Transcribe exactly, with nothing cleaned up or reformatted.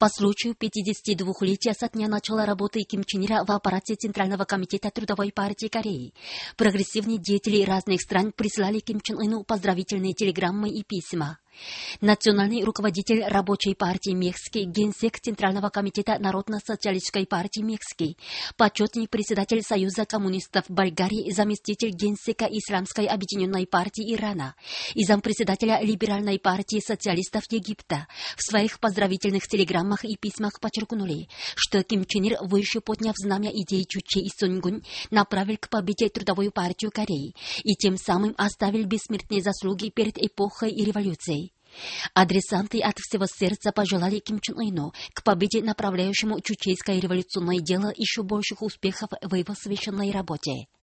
По случаю пятидесятидвухлетия со дня начала работы Ким Чен Ира в аппарате Центрального комитета Трудовой партии Кореи, прогрессивные деятели разных стран прислали Ким Чен Ыну поздравительные телеграммы и письма. Национальный руководитель Рабочей партии Мексики, генсек Центрального комитета Народно-социалистической партии Мексики, почетный председатель Союза коммунистов Болгарии, заместитель генсека Исламской объединенной партии Ирана и зампредседателя Либеральной партии социалистов Египта в своих поздравительных телеграммах и письмах подчеркнули, что Ким Чен Ир, выше подняв знамя идей Чуче и Сунгун, направил к победе Трудовую партию Кореи и тем самым оставил бессмертные заслуги перед эпохой и революцией. Адресанты от всего сердца пожелали Ким Чен Ыну к победе, направляющему чучейское революционное дело, еще больших успехов в его священной работе.